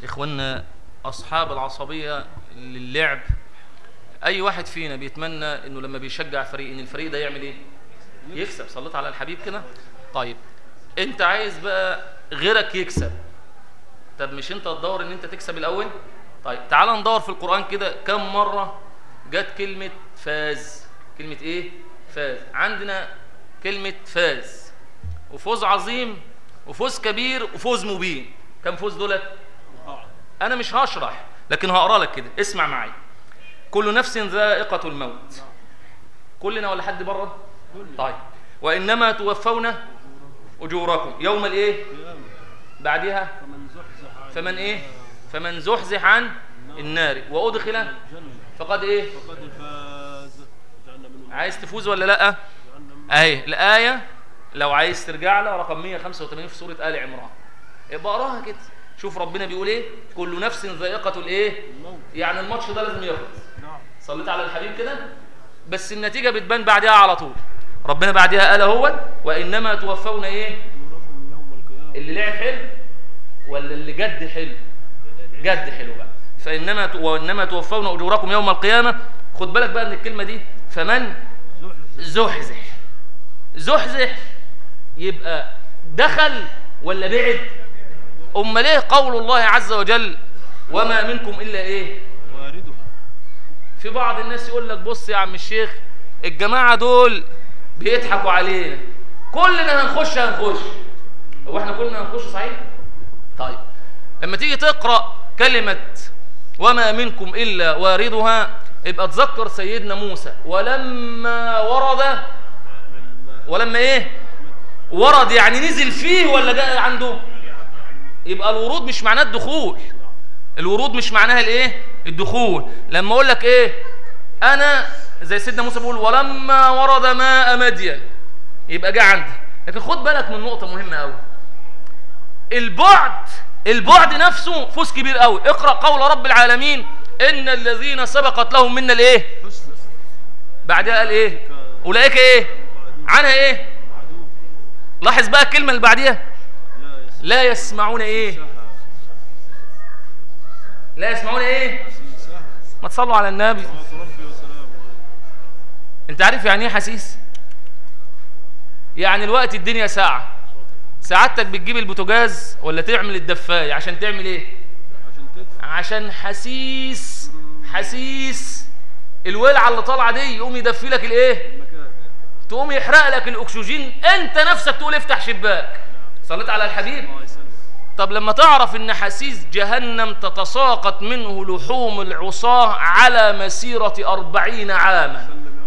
إخواننا أصحاب العصبية للعب، أي واحد فينا بيتمنى إنه لما بيشجع فريق إن الفريق ده يعمل إيه؟ يكسب. صليت على الحبيب كده. طيب أنت عايز بقى غيرك يكسب، طب مش أنت تدور إن أنت تكسب الأول؟ طيب تعال ندور في القرآن كده كم مرة جت كلمة فاز. كلمة إيه؟ فاز. عندنا كلمة فاز، وفوز عظيم وفوز كبير وفوز مبين. كم فوز دولت؟ أنا مش هشرح لكن هقرأ لك كده، اسمع معي. كل نفس ذائقة الموت. كلنا ولا حد بره؟ طيب وإنما توفون أجوركم يوم الإيه؟ بعدها فمن إيه؟ فمن زحزح عن النار وأدخل فقد إيه؟ عايز تفوز ولا لأ؟ أهي الآية لو عايز ترجع لها رقم 185 في سورة آل عمران، يبقى اقراها كده. شوف ربنا بيقول ايه؟ كل نفس ذائقة الايه؟ يعني الماتش ده لازم يخلص. صليت على الحبيب كده، بس النتيجة بتبان بعدها على طول. ربنا بعدها قال اهو وإنما توفون ايه؟ اللي لعب حلو ولا اللي جد حلو؟ جد حلو بقى. وإنما توفون أجوركم يوم القيامة. خد بالك بقى من الكلمة دي، فمن زحزح. زحزح يبقى دخل ولا بعد؟ امال ايه قول الله عز وجل وما منكم الا ايه؟ واردها. في بعض الناس يقول لك بص يا عم الشيخ الجماعه دول بيضحكوا علينا، كلنا هنخش. هو احنا كلنا هنخش صحيح؟ طيب لما تيجي تقرا كلمه وما منكم الا واردها يبقى تذكر سيدنا موسى ولما ايه؟ ورد يعني نزل فيه ولا جاء عنده؟ يبقى الورود مش معناه الدخول. الورود مش معناها الايه؟ الدخول. لما اقول لك ايه؟ انا زي سيدنا موسى بيقول ولما ورد ماء مدين يبقى جاء عندي. لكن خد بالك من نقطه مهمه قوي، البعد نفسه فوز كبير قوي. اقرا قول رب العالمين ان الذين سبقت لهم منا الايه؟ بعدها قال ايه؟ اولئك ايه؟ عنها ايه؟ لاحظ بقى الكلمه اللي بعديها لا يسمعون ايه؟ لا يسمعون ايه؟ ما تصلوا على النبي. انت عارف يعني ايه حسيس؟ يعني الوقت الدنيا ساعة، سعادتك بتجيب البوتاجاز ولا تعمل الدفاية عشان تعمل ايه؟ عشان حسيس الولعة اللي طالعة دي يقوم يدفي لك الايه؟ تقوم يحرق لك الاكسجين، انت نفسك تقول افتح شباك. صليت على الحبيب. طب لما تعرف ان حسيس جهنم تتساقط منه لحوم العصاة على مسيرة 40 عاما،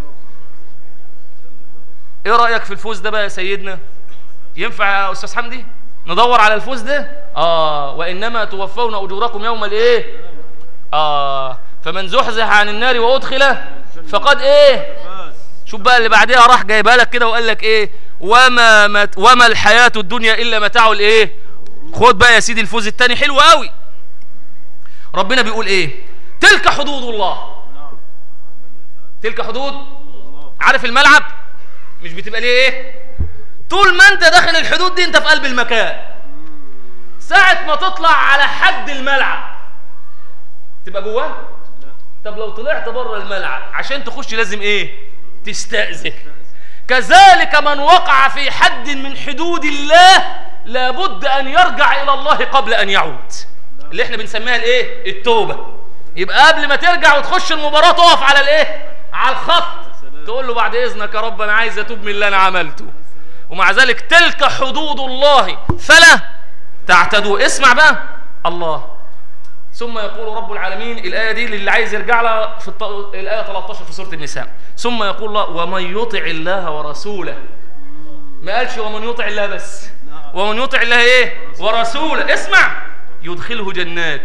ايه رأيك في الفوز ده بقى يا سيدنا؟ ينفع يا استاذ حمدي ندور على الفوز ده؟ وانما توفون اجوركم يوم الايه؟ فمن زحزح عن النار وادخل فقد ايه؟ شوف بقى اللي بعدها راح جايبها لك كده وقال لك ايه؟ وما الحياة الدنيا الا متاع الايه؟ خد بقى يا سيدي الفوز الثاني حلو قوي. ربنا بيقول ايه؟ تلك حدود الله. تلك حدود. عارف الملعب مش بتبقى ليه ايه؟ طول ما انت داخل الحدود دي انت في قلب المكان. ساعة ما تطلع على حد الملعب تبقى جواه. طب لو طلعت بره الملعب عشان تخش لازم ايه؟ تستأذن. كذلك من وقع في حد من حدود الله لابد ان يرجع الى الله قبل ان يعود، اللي احنا بنسميها الايه؟ التوبة. يبقى قبل ما ترجع وتخش المباراة تقف على الايه؟ على الخط، تقول له بعد اذنك يا رب انا عايز اتوب من اللي انا عملته. ومع ذلك تلك حدود الله فلا تعتدوا. اسمع بقى الله. ثم يقول رب العالمين، الآية دي للي عايز يرجع لها في الآية 13 في سورة النساء. ثم يقول الله ومن يطع الله ورسوله. ما قالش ومن يطع الله بس، ومن يطع الله ايه؟ ورسوله. اسمع، يدخله جنات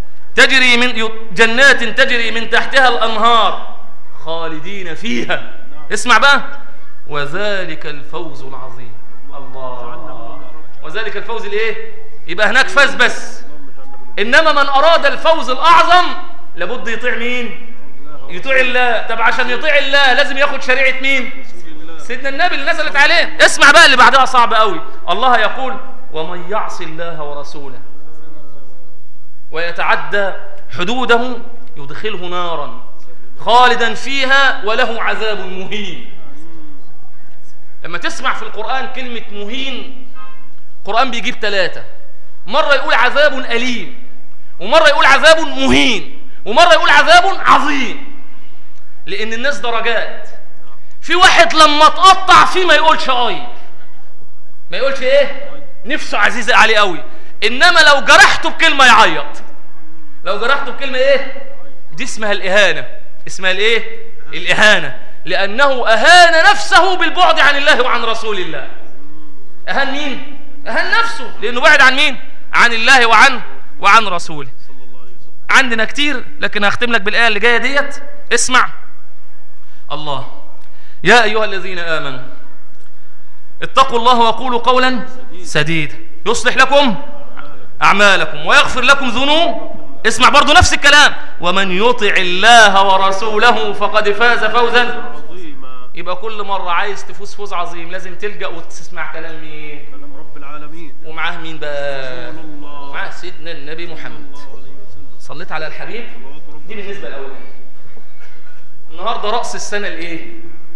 تجري من تحتها الأنهار خالدين فيها. اسمع بقى، وذلك الفوز العظيم. الله، وذلك الفوز الايه؟ يبقى هناك فاز بس، انما من اراد الفوز الاعظم لابد يطيع مين؟ يطيع الله. طب عشان يطيع الله لازم ياخد شريعه مين؟ سيدنا النبي اللي نزلت عليه. اسمع بقى اللي بعدها صعب قوي. الله يقول ومن يعص الله ورسوله ويتعدى حدوده يدخله نارا خالدا فيها وله عذاب مهين. لما تسمع في القرآن كلمة مهين، القرآن بيجيب 3، مرة يقول عذاب أليم، ومرة يقول عذاب مهين، ومرة يقول عذاب عظيم. لأن الناس درجات. في واحد لما تقطع فيه ما يقولش ما يقولش ايه، نفسه عزيزة عليه قوي، انما لو جرحته بكلمة يعيط. لو جرحته بكلمة ايه، دي اسمها الإهانة. اسمها الايه، الإهانة، لأنه أهان نفسه بالبعد عن الله وعن رسول الله. أهان مين؟ أهان نفسه، لأنه بعد عن مين؟ عن الله وعن رسوله. عندنا كتير، لكن هختم لك بالآية اللي جاية ديت. اسمع الله: يا أيها الذين آمنوا اتقوا الله وقولوا قولا سديدا يصلح لكم أعمالكم ويغفر لكم ذنوب. اسمع برضو نفس الكلام: ومن يطع الله ورسوله فقد فاز فوزا. يبقى كل مرة عايز تفوز فوز عظيم لازم تلجأ وتسمع كلام مين؟ كلام رب العالمين. ومعاه مين بقى؟ معاه سيدنا النبي محمد. صليت على الحبيب. دي بالنسبة الأولانية. النهاردة رأس السنة الايه؟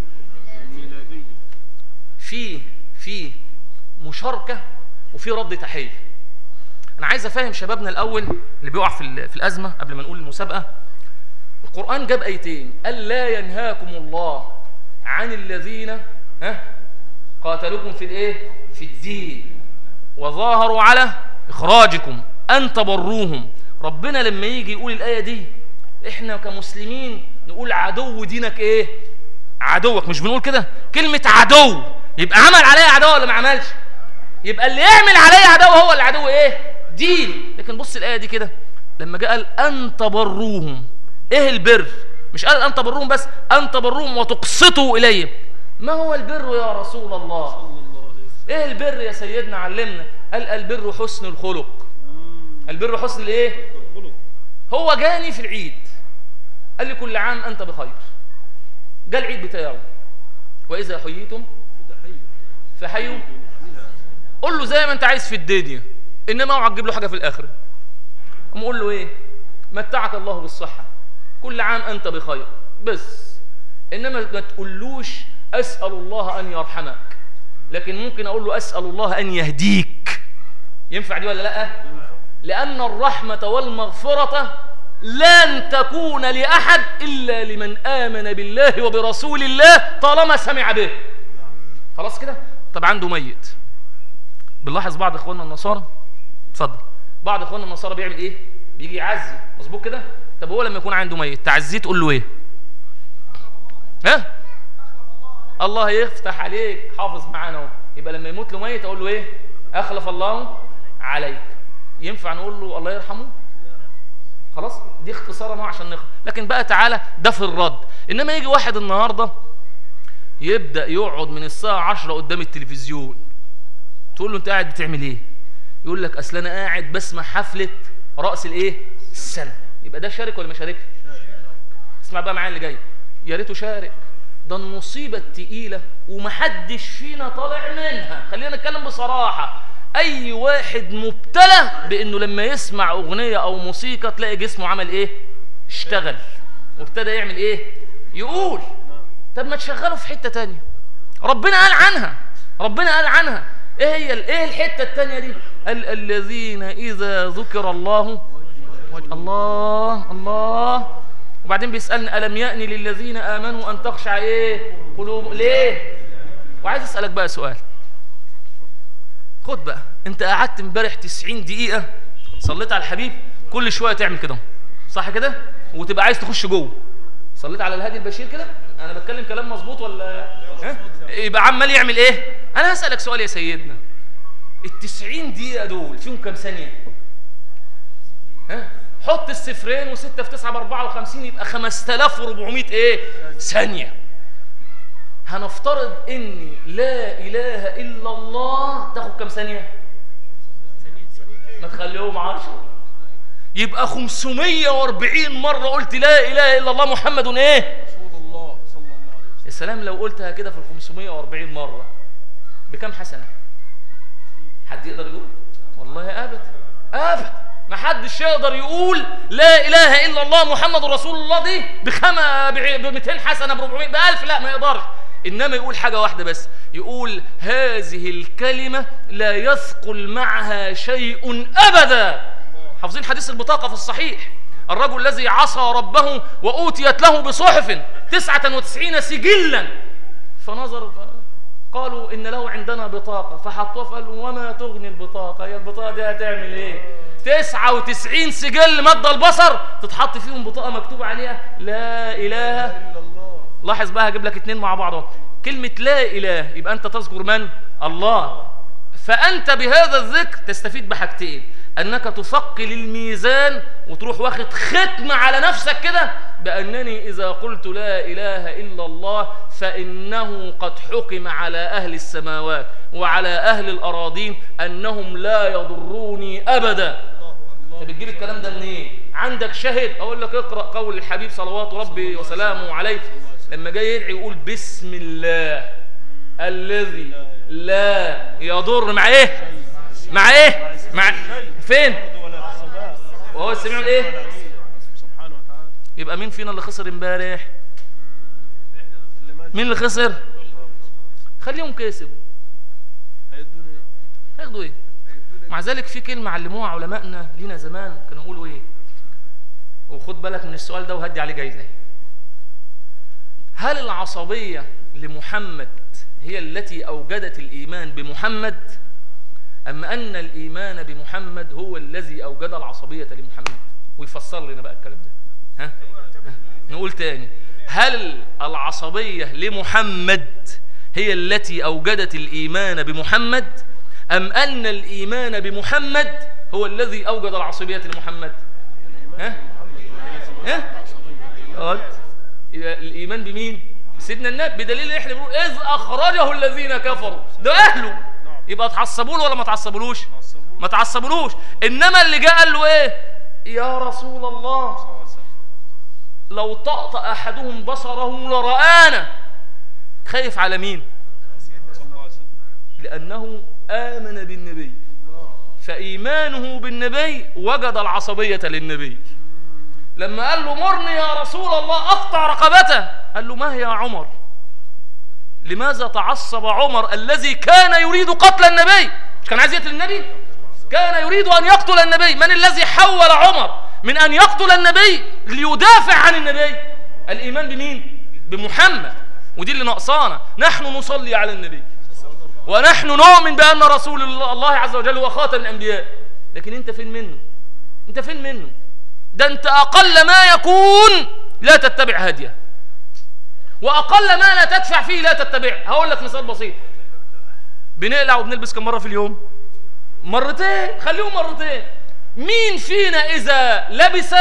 في مشاركة وفي رد تحية. أنا عايز أفهم شبابنا الأول اللي بيقع في الأزمة قبل ما نقول المسابقة. القرآن جاب آيتين: قال لا ينهاكم الله عن الذين قاتلوكم في الايه؟ في الدين وظاهروا على إخراجكم أن تبروهم. ربنا لما يجي يقول الآية دي إحنا كمسلمين نقول عدو دينك إيه؟ عدوك. مش بنقول كده؟ كلمة عدو يبقى عمل عليا عدو ولا ما عملش؟ يبقى اللي يعمل عليا عدو هو العدو إيه؟ دين. لكن بص الآية دي كده لما جاء قال أن تبروهم. إيه البر؟ مش قال أن تبروهم بس، أن تبروهم وتقسطوا إليهم. ما هو البر يا رسول الله؟ إيه البر يا سيدنا؟ علمنا. قال البر حسن الخلق. البر حسن الإيه؟ هو جاني في العيد قال لي كل عام أنت بخير. جاء العيد بتاعه: وإذا حييتم فحيوا. قول له زي ما أنت عايز في الدنيا، إنما اوعى تجيب له حاجة في الآخرة. أقوم أقول له إيه؟ متعك الله بالصحة، كل عام أنت بخير بس. إنما ما تقولوش أسأل الله أن يرحمك، لكن ممكن أقول له أسأل الله أن يهديك. ينفع دي ولا لأ؟ لأن الرحمة والمغفرة لن تكون لأحد إلا لمن آمن بالله وبرسول الله طالما سمع به. خلاص كده؟ طب عنده ميت، بنلاحظ بعض إخواننا النصارى، اتفضل، بعض إخواننا النصارى بيعمل إيه؟ بيجي يعزي، مظبوط كده؟ طب هو لما يكون عنده ميت تعزيه تقول له إيه؟ الله يفتح عليك، حافظ معانا اهو. يبقى لما يموت له ميت اقول له ايه؟ اخلف الله عليك. ينفع نقول له الله يرحمه؟ خلاص، دي اختصارا عشان نخلص. لكن بقى تعالى ده في الرد. انما يجي واحد النهارده يبدا يقعد من الساعه 10 قدام التلفزيون، تقول له انت قاعد بتعمل ايه؟ يقول لك اصل انا قاعد بسمع حفله راس الايه؟ السنه. يبقى ده شارك ولا ما شاركش؟ اسمع بقى معايا اللي جاي، يا ريته شارك. ده المصيبة التقيلة ومحدش فينا طالع منها. خلينا نتكلم بصراحة، أي واحد مبتلى بأنه لما يسمع أغنية أو موسيقى تلاقي جسمه عمل إيه؟ اشتغل وابتدى يعمل إيه؟ يقول. طب ما تشغله في حتة تانية. ربنا قال عنها، ربنا قال عنها إيه الحتة التانية دي؟ قال الذين إذا ذكر الله الله. وبعدين بيسألني ألم يأني للذين آمنوا أن تخشع إيه؟ قلوب. ليه؟ وعايز أسألك بقى سؤال. خد بقى، أنت قعدت امبارح 90 دقيقة صليت على الحبيب، كل شوية تعمل كده صح كده؟ وتبقى عايز تخش جوه. صليت على الهادي البشير كده؟ أنا بتكلم كلام مظبوط ولا؟ يبقى عمال يعمل إيه؟ أنا هسألك سؤال يا سيدنا، ال90 دقيقة دول فيهم كام ثانية؟ حط الصفرين و6 في 9 ب54 يبقى 5400 ايه؟ ثانية. هنفترض ان لا اله الا الله تاخد كام ثانية؟ ما تخليهم 10. يبقى 540 مرة قلت لا اله الا الله محمد ايه؟ رسول الله صلى الله عليه وسلم. السلام لو قلتها كده في 540 مرة بكم حسنة؟ حد يقدر يقول؟ والله ابدا ما حدش يقدر يقول لا اله الا الله محمد رسول الله دي ب 200 حسنه ب 400 ب 1000، لا ما يقدرش. انما يقول حاجه واحده بس، يقول هذه الكلمه لا يثقل معها شيء ابدا. حافظين حديث البطاقه في الصحيح، الرجل الذي عصى ربه وأوتيت له بصحف 99 سجلا، فنظر قالوا إن له عندنا بطاقة، فحطوها فقالوا وما تغني البطاقة، هي البطاقة دي هتعمل إيه؟ 99 سجل مد البصر تتحط فيهم بطاقة مكتوب عليها لا إله إلا الله. لاحظ بقى، هجيب لك اتنين مع بعض. كلمة لا إله يبقى أنت تذكر من؟ الله. فأنت بهذا الذكر تستفيد بحاجتين، أنك تثقل الميزان وتروح واخد ختم على نفسك كده بأنني إذا قلت لا إله إلا الله فإنه قد حكم على أهل السماوات وعلى أهل الأراضين أنهم لا يضروني أبدا. أنت بتجيب الكلام ده منين؟ عندك شاهد؟ أقول لك اقرأ قول الحبيب صلوات ربي وسلامه عليه لما جاي يدعي يقول بسم الله الذي لا يضر مع إيه؟ مع إيه؟ مع فين؟ وهو السميع الايه؟ يبقى مين فينا اللي خسر امبارح؟ مين اللي خسر؟ خليهم كسبوا. هياخدوا ايه؟ مع ذلك في كلمه علموها علمائنا لينا زمان، كانوا يقولوا ايه؟ وخد بالك من السؤال ده وهدي عليه جايزه. هل العصبيه لمحمد هي التي اوجدت الايمان بمحمد، أم أن الإيمان بمحمد هو الذي أوجد العصبية لمحمد؟ ويفسر لنا بقى الكلام ده. ها؟ نقول تاني، هل العصبية لمحمد هي التي أوجدت الإيمان بمحمد، أم أن الإيمان بمحمد هو الذي أوجد العصبية لمحمد؟ ها؟ ها؟ الإيمان بمين؟ بسيدنا النبي، بدليل إحنا بنقول إذ أخرجه الذين كفروا، ده أهله. يبقى تعصبوا له ولا ما تعصبولوش؟ ما تعصبولوش. انما اللي جاء قال له ايه؟ يا رسول الله لو طأطأ احدهم بصره لرآنا. خايف على مين؟ لانه آمن بالنبي، فإيمانه بالنبي وجد العصبية للنبي. لما قال له مرني يا رسول الله اقطع رقبته، قال له ما هي يا عمر؟ لماذا تعصب عمر الذي كان يريد قتل النبي؟ مش كان عايز يقتل النبي؟ كان يريد أن يقتل النبي. من الذي حول عمر من أن يقتل النبي ليدافع عن النبي؟ الإيمان بمين؟ بمحمد. ودي اللي ناقصانا. نحن نصلي على النبي ونحن نؤمن بأن رسول الله عز وجل هو خاتم الأنبياء، لكن أنت فين منه؟ أنت فين منه؟ ده أنت أقل ما يكون لا تتبع هديه، وأقل ما لا تدفع فيه لا تتبع. هقول لك مثال بسيط، بنقلع وبنلبس كم مرة في اليوم؟ مرتين، خليهم مرتين. مين فينا إذا لبس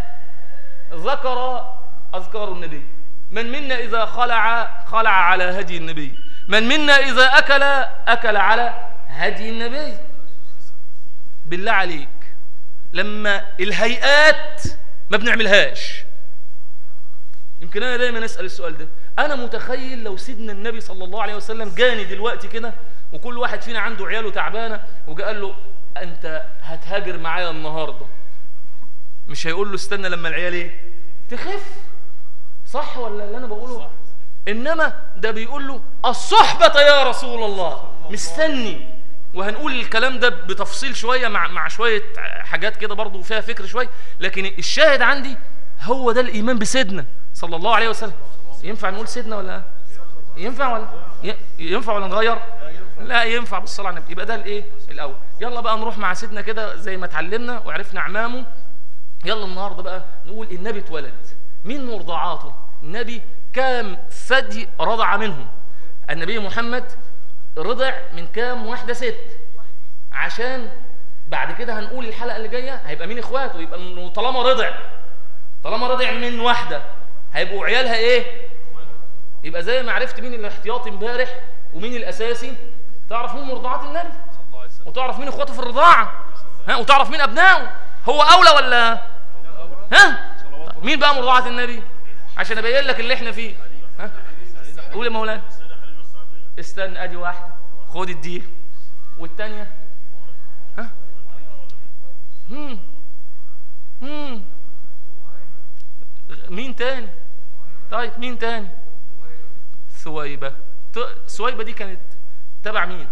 ذكر أذكار النبي؟ من منا إذا خلع على هدي النبي؟ من منا إذا أكل على هدي النبي؟ بالله عليك، لما الهيئات ما بنعملهاش. يمكن أنا دايما أسأل السؤال ده، أنا متخيل لو سيدنا النبي صلى الله عليه وسلم جاني دلوقتي كده وكل واحد فينا عنده عياله تعبانة وجاء قال له أنت هتهاجر معايا النهاردة، مش هيقول له استنى لما العيال إيه؟ تخف. صح ولا اللي أنا بقوله؟ صح. إنما ده بيقول له الصحبة يا رسول الله، مستني. وهنقول الكلام ده بتفصيل شوية مع شوية حاجات كده برضو فيها فكر شوية، لكن الشاهد عندي هو ده الإيمان بسيدنا صلى الله عليه وسلم. ينفع نقول سيدنا ولا ينفع ولا نغير؟ لا ينفع بالصلاة على النبي. يبقى ده الايه الاول. يلا بقى نروح مع سيدنا كده زي ما اتعلمنا وعرفنا اعمامه. يلا النهارده بقى نقول النبي اتولد، مين مرضعاته؟ النبي كام ثدي رضع منهم؟ النبي محمد رضع من كام واحده؟ 6. عشان بعد كده هنقول الحلقه اللي جايه هيبقى مين اخواته. يبقى طالما رضع من واحده هيبقوا عيالها ايه؟ يبقى زي ما عرفت مين الاحتياطي امبارح ومين الاساسي، تعرف مين مرضعات النبي وتعرف مين اخواته في الرضاعه، وتعرف مين ابنائه. هو اولى ولا مين بقى مرضعات النبي؟ عشان ابين لك اللي احنا فيه. قول يا مولانا. استنى، ادي واحده، خد الديل. والثانيه مين تاني؟ طيب مين تاني؟ ثويبة. ثويبة دي كانت تبع مين؟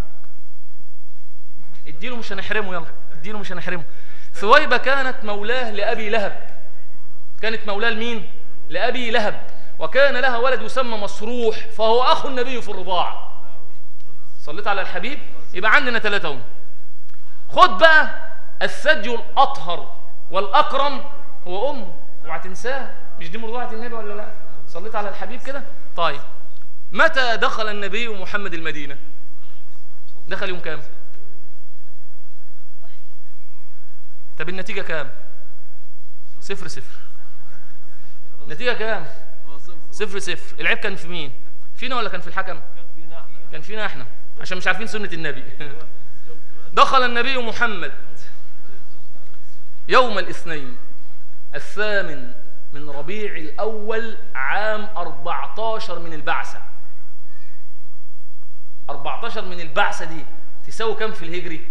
اديله مش هنحرمه، يلا اديله مش هنحرمه. ثويبة كانت مولاه لأبي لهب. كانت مولاه لمين؟ لأبي لهب. وكان لها ولد يسمى مصروح، فهو أخو النبي في الرضاعة. صليت على الحبيب. يبقى عندنا 3 هم. خد بقى الثدي الأطهر والأكرم هو أمه، اوعى تنساها، مش دي مرضعة النبي ولا لا؟ صليت على الحبيب كده. طيب متى دخل النبي محمد المدينة؟ دخل يوم كام؟ طب النتيجة كام؟ 0-0. النتيجة كام؟ 0-0. العيب كان في مين؟ فينا ولا كان في الحكم؟ كان فينا احنا عشان مش عارفين سنة النبي. دخل النبي محمد يوم الاثنين 8 من ربيع الأول عام 14 من البعثة. 14 من البعثة دي تساوي كم في الهجري؟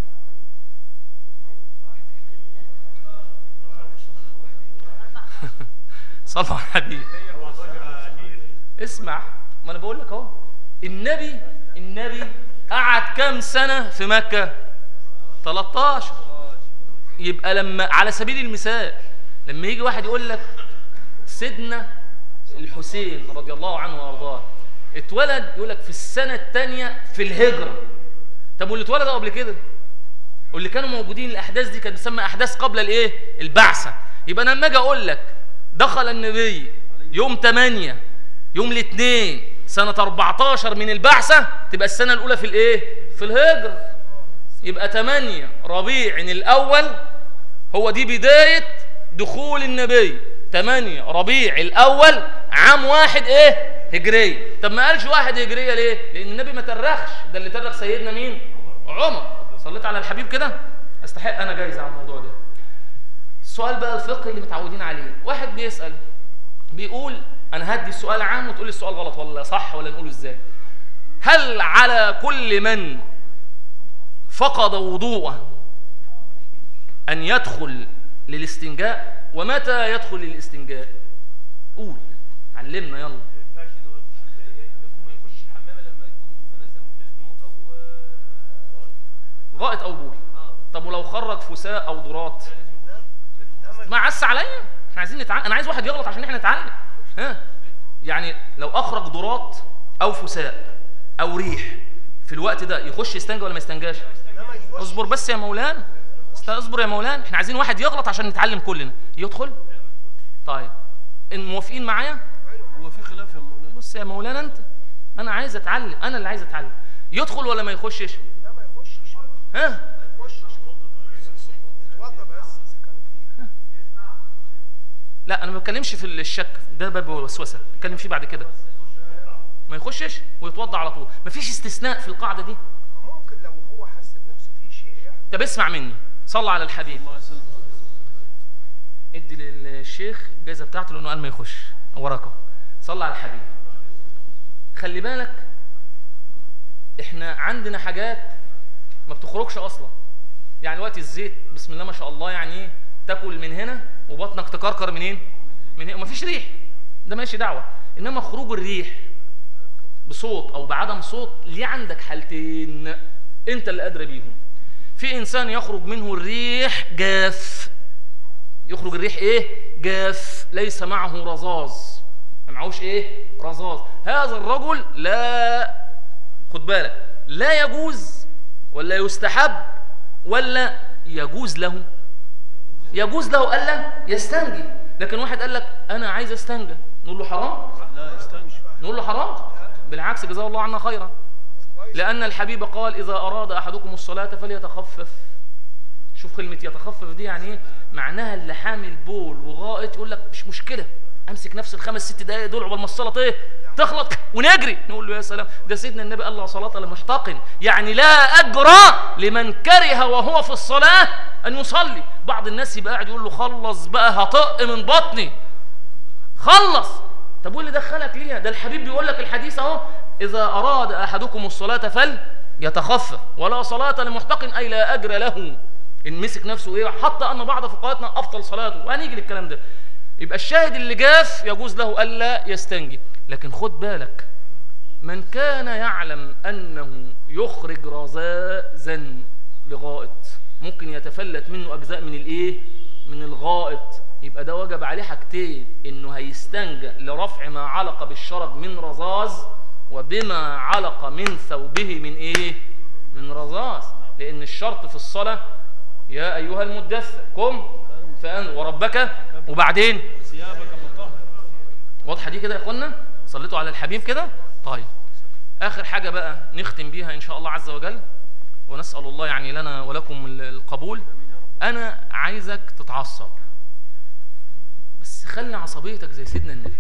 صلى على الحبيب. اسمع، ما انا بقول لك اهو. النبي قعد كم سنة في مكة؟ 13. يبقى لما على سبيل المثال لما يجي واحد يقول لك سيدنا الحسين رضي الله عنه وارضاه اتولد، يقول لك في السنة الثانية في الهجرة. طب واللي اتولدوا قبل كده واللي كانوا موجودين، الأحداث دي كانت تسمى أحداث قبل الإيه؟ البعثة. يبقى أنا لما أجي أقول لك دخل النبي يوم 8 يوم الاثنين سنة 14 من البعثة، تبقى السنة الأولى في الإيه؟ في الهجرة. يبقى 8 ربيع الأول هو دي بداية دخول النبي. 8 ربيع الأول عام 1 إيه؟ هجرية. طب ما قالش 1 هجرية ليه؟ لأن النبي ما ترخش، ده اللي ترخ سيدنا مين؟ عمر. صليت على الحبيب كده؟ أستحق أنا جايزة على الموضوع ده. السؤال بقى الفقهي اللي متعودين عليه، واحد بيسأل بيقول أنا هدي السؤال عام وتقول لي السؤال غلط ولا صح ولا نقوله إزاي؟ هل على كل من فقد وضوءه أن يدخل للاستنجاء؟ ومتى يدخل للاستنجاء؟ قول، علمنا يلا. غائط أو بول. طب ولو خرج فساء أو ضرات؟ ما عس عليا، احنا عايزين نتعلم. أنا عايز واحد يغلط عشان احنا نتعلم. ها يعني لو أخرج ضرات أو فساء أو ريح في الوقت ده يخش يستنجى ولا ما يستنجاش؟ اصبر بس يا مولانا، اصبر يا مولانا، احنا عايزين واحد يغلط عشان نتعلم كلنا. يدخل؟ طيب موافقين معايا؟ هو في خلاف يا مولانا. بص يا مولانا، انا عايز اتعلم، انا اللي عايز اتعلم. يدخل ولا ما يخشش؟ لا ما يخشش. ها؟ ما يخشش. اتوضى بس اذا كان فيه. لا انا ما بتكلمش في الشك ده، باب وسوسه بتكلم فيه بعد كده. ما يخشش ويتوضى على طول، مفيش استثناء في القاعده دي. ممكن لو هو حس بنفسه في شيء يعني. طب اسمع مني، صلى على الحبيب. ادي للشيخ الجائزه بتاعته لانه قال ما يخش وراك. صلى على الحبيب. خلي بالك احنا عندنا حاجات ما بتخرجش اصلا. يعني وقت الزيت بسم الله ما شاء الله، يعني ايه؟ تاكل من هنا وبطنك تكركر منين؟ من هنا ومفيش ريح، ده ماشي دعوه. انما خروج الريح بصوت او بعدم صوت ليه عندك حالتين انت اللي ادرى بيهم. في انسان يخرج منه الريح جاف، يخرج الريح ايه؟ جاف، ليس معه رذاذ، ما معهوش ايه؟ رذاذ. هذا الرجل لا، خد بالك، لا يجوز ولا يستحب ولا يجوز له؟ يجوز له الا يستنجي. لكن واحد قال لك انا عايز استنجى، نقول له حرام؟ لا يستنجي. نقول له حرام؟ بالعكس، جزاه الله عنا خيرا. لأن الحبيب قال إذا أراد أحدكم الصلاة فليتخفف. شوف كلمة يتخفف دي يعني إيه؟ معناها اللي حامل بول وغائط يقول لك مش مشكلة، أمسك نفس ال5-6 دقايق دول عقبال ما الصلاة إيه؟ تخلط ونجري. نقول له يا سلام، ده سيدنا النبي قال لا صلاة لمحتقن، يعني لا أجر لمن كره وهو في الصلاة أن يصلي. بعض الناس يبقى قاعد يقول له خلص بقى هطق من بطني، خلص. طب واللي دخلك ليها؟ ده الحبيب بيقول لك الحديث اهو، اذا اراد احدكم الصلاه فليتخفف ولا صلاه لمحتقن، اي لا اجر له ان مسك نفسه ايه. حتى ان بعض فقهاءنا ابطل صلاته، وهنيجي للكلام ده. يبقى الشاهد اللي جاف يجوز له ألا يستنجي. لكن خد بالك، من كان يعلم أنه يخرج رذاذا لغائط ممكن يتفلت منه أجزاء من الإيه؟ من الغائط، يبقى ده وجب عليه حاجتين، إنه هيستنجى لرفع ما علق بالشرج من رذاذ، وبما علق من ثوبه من إيه؟ من رذاذ. لأن الشرط في الصلاة يا أيها المدثر قم فأنذر وربك وبعدين واضحة دي كده يا إخوانا؟ صليتوا على الحبيب كده؟ طيب آخر حاجة بقى نختم بيها إن شاء الله عز وجل، ونسأل الله يعني لنا ولكم القبول. أنا عايزك تتعصب، بس خلي عصبيتك زي سيدنا النبي.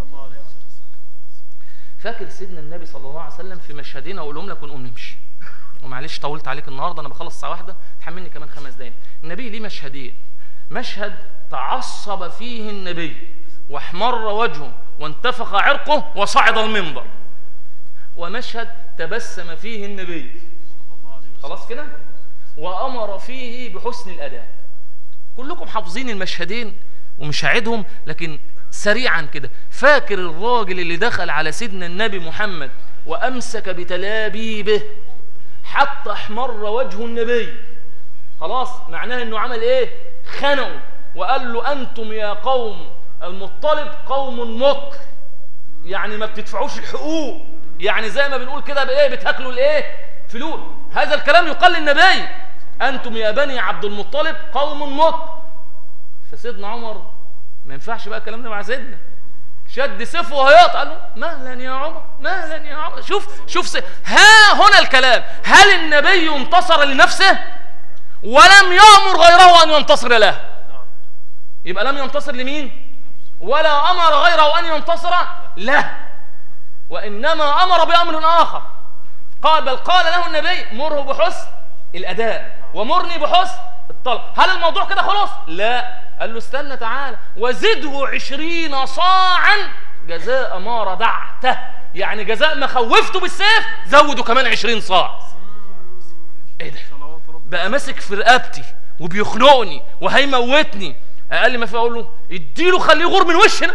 فاكر سيدنا النبي صلى الله عليه وسلم في مشهدين أقولهم لك ونقوم نمشي، ومعلش طولت عليك النهارده، أنا بخلص الساعة 1، تحملني كمان 5 دقايق. النبي ليه مشهدين، مشهد تعصب فيه النبي واحمر وجهه وانتفخ عرقه وصعد المنبر، ومشهد تبسم فيه النبي خلاص كده وأمر فيه بحسن الأداء. كلكم حافظين المشهدين ومش هعيدهم، لكن سريعا كده. فاكر الراجل اللي دخل على سيدنا النبي محمد وأمسك بتلابيبه حتى احمر وجه النبي، خلاص معناه انه عمل ايه؟ خنقه وقال له أنتم يا قوم المطلب قوم مكر، يعني ما بتدفعوش الحقوق، يعني زي ما بنقول كده بايه؟ بتاكلوا الايه؟ فلوس. هذا الكلام يقال للنبي، أنتم يا بني عبد المطلب قوم مكر. فسيدنا عمر ما ينفعش بقى الكلام ده مع سيدنا، شد سيفه وهياط، قال له مهلا يا عمر مهلا يا عمر. شوف ها هنا الكلام، هل النبي انتصر لنفسه ولم يأمر غيره أن ينتصر له؟ يبقى لم ينتصر لمين؟ ولا أمر غيره أن ينتصر له، وإنما أمر بأمر آخر. بل قال له النبي مره بحسن الأداء ومرني بحسن الطلب. هل الموضوع كده خلاص؟ لا، قال له استنى تعالى وزده 20 صاعا جزاء ما ردعته، يعني جزاء ما خوفته بالسيف زوده كمان 20 صاع. ايه ده؟ بقى ماسك في رقبتي وبيخنقني وهيموتني، اقل ما في اقول له اديله خليه يغور من وشنا،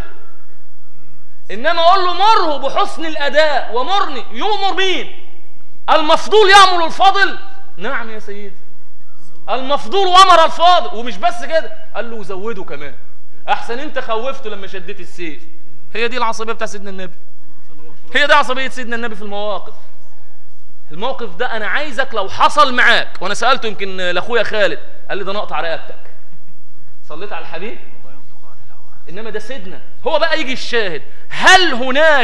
انما اقول له مره بحسن الاداء ومرني. يؤمر مين؟ المفضول يأمر الفاضل؟ نعم يا سيدي، المفضول وامر الفاضل. ومش بس كده، قال له زوده كمان، احسن انت خوفته لما شديت السيف. هي دي العصبيه بتاع سيدنا النبي، هي دي عصبيه سيدنا النبي في المواقف. الموقف ده انا عايزك لو حصل معاك، وانا سالته يمكن لاخويا خالد، قال لي ده نقطع رقبتك. صليت على الحبيب؟ انما ده سيدنا. هو بقى يجي الشاهد، هل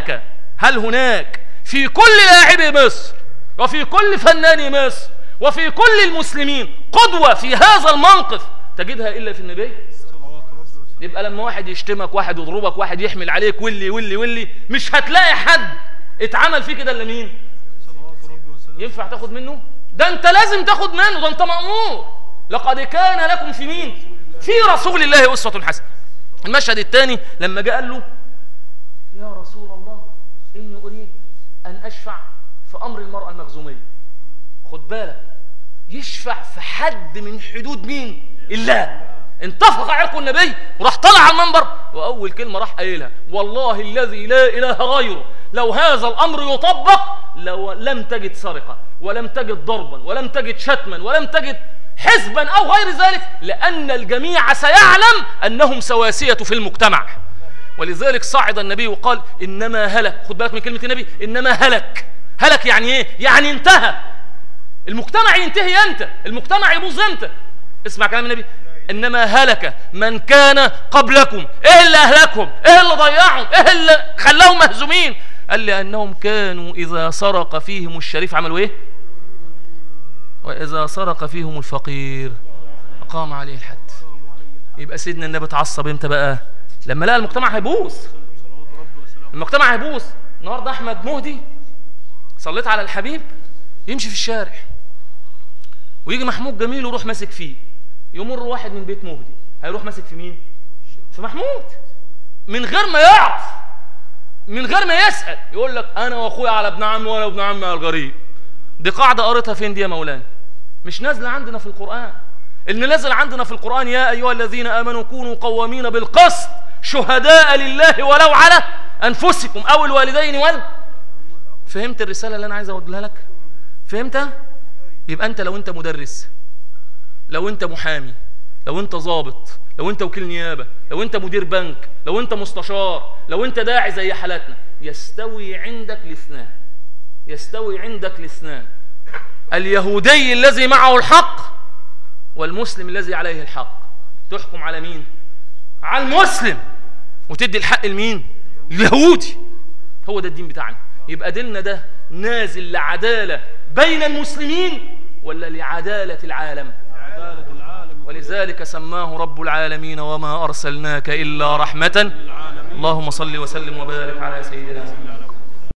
هناك في كل لاعبي مصر وفي كل فناني مصر وفي كل المسلمين قدوة في هذا الموقف تجدها إلا في النبي؟ يبقى لما واحد يشتمك، واحد يضربك، واحد يحمل عليك، واللي مش هتلاقي حد اتعمل فيه كده إلا مين؟ ينفع تاخد منه؟ ده انت لازم تاخد منه، ده انت مأمور. لقد كان لكم في مين؟ في رسول الله أسوة حسنة. المشهد الثاني لما جاء قال له يا رسول الله إني أريد أن أشفع في أمر المرأة المخزومية. خد بالك، يشفع في حد من حدود مين؟ الله. انتفخ عرق النبي وراح طلع على المنبر، وأول كلمة راح قايلها والله الذي لا إله غيره لو هذا الأمر يطبق لو لم تجد سرقة ولم تجد ضربا ولم تجد شتما ولم تجد حزبا أو غير ذلك، لأن الجميع سيعلم أنهم سواسية في المجتمع. ولذلك صعد النبي وقال إنما هلك. خد بالك من كلمة النبي، إنما هلك. هلك يعني إيه؟ يعني انتهى. المجتمع ينتهي أنت، المجتمع يبوظ أنت. اسمع كلام النبي، إنما هلك من كان قبلكم. إيه اللي أهلكهم؟ إيه اللي ضيعهم؟ إيه اللي خلاهم مهزومين؟ قال لأنهم كانوا إذا سرق فيهم الشريف عملوا إيه؟ وإذا سرق فيهم الفقير أقام عليه الحد. يبقى سيدنا النبي اتعصب امتى بقى؟ لما لقى المجتمع هيبوظ. المجتمع هيبوظ. النهارده أحمد مهدي صليت على الحبيب يمشي في الشارع ويجي محمود جميل ويروح ماسك فيه، يمر واحد من بيت مهدي هيروح ماسك في مين؟ في محمود، من غير ما يعرف، من غير ما يسأل، يقول لك أنا وأخويا على ابن عمي ولا ابن عمي على الغريب. دي قاعدة قريتها فين دي يا مولانا؟ مش نازلة عندنا في القرآن. اللي نازل عندنا في القرآن يا أيها الذين آمنوا كونوا قوامين بالقسط شهداء لله ولو على أنفسكم أو الوالدين فهمت الرسالة اللي أنا عايز أقولها لك؟ فهمتها؟ يبقى أنت لو أنت مدرس، لو أنت محامي، لو أنت ضابط، لو أنت وكيل نيابة، لو أنت مدير بنك، لو أنت مستشار، لو أنت داعي زي حالاتنا، يستوي عندك الاثنان. يستوي عندك الاثنان، اليهودي الذي معه الحق والمسلم الذي عليه الحق. تحكم على مين؟ على المسلم، وتدي الحق لمين؟ اليهودي. هو ده الدين بتاعنا. يبقى ديننا ده نازل لعدالة بين المسلمين ولا لعدالة العالم؟ عدالة العالم. ولذلك سماه رب العالمين وما أرسلناك إلا رحمة. اللهم صل وسلم وبارك على سيدنا محمد.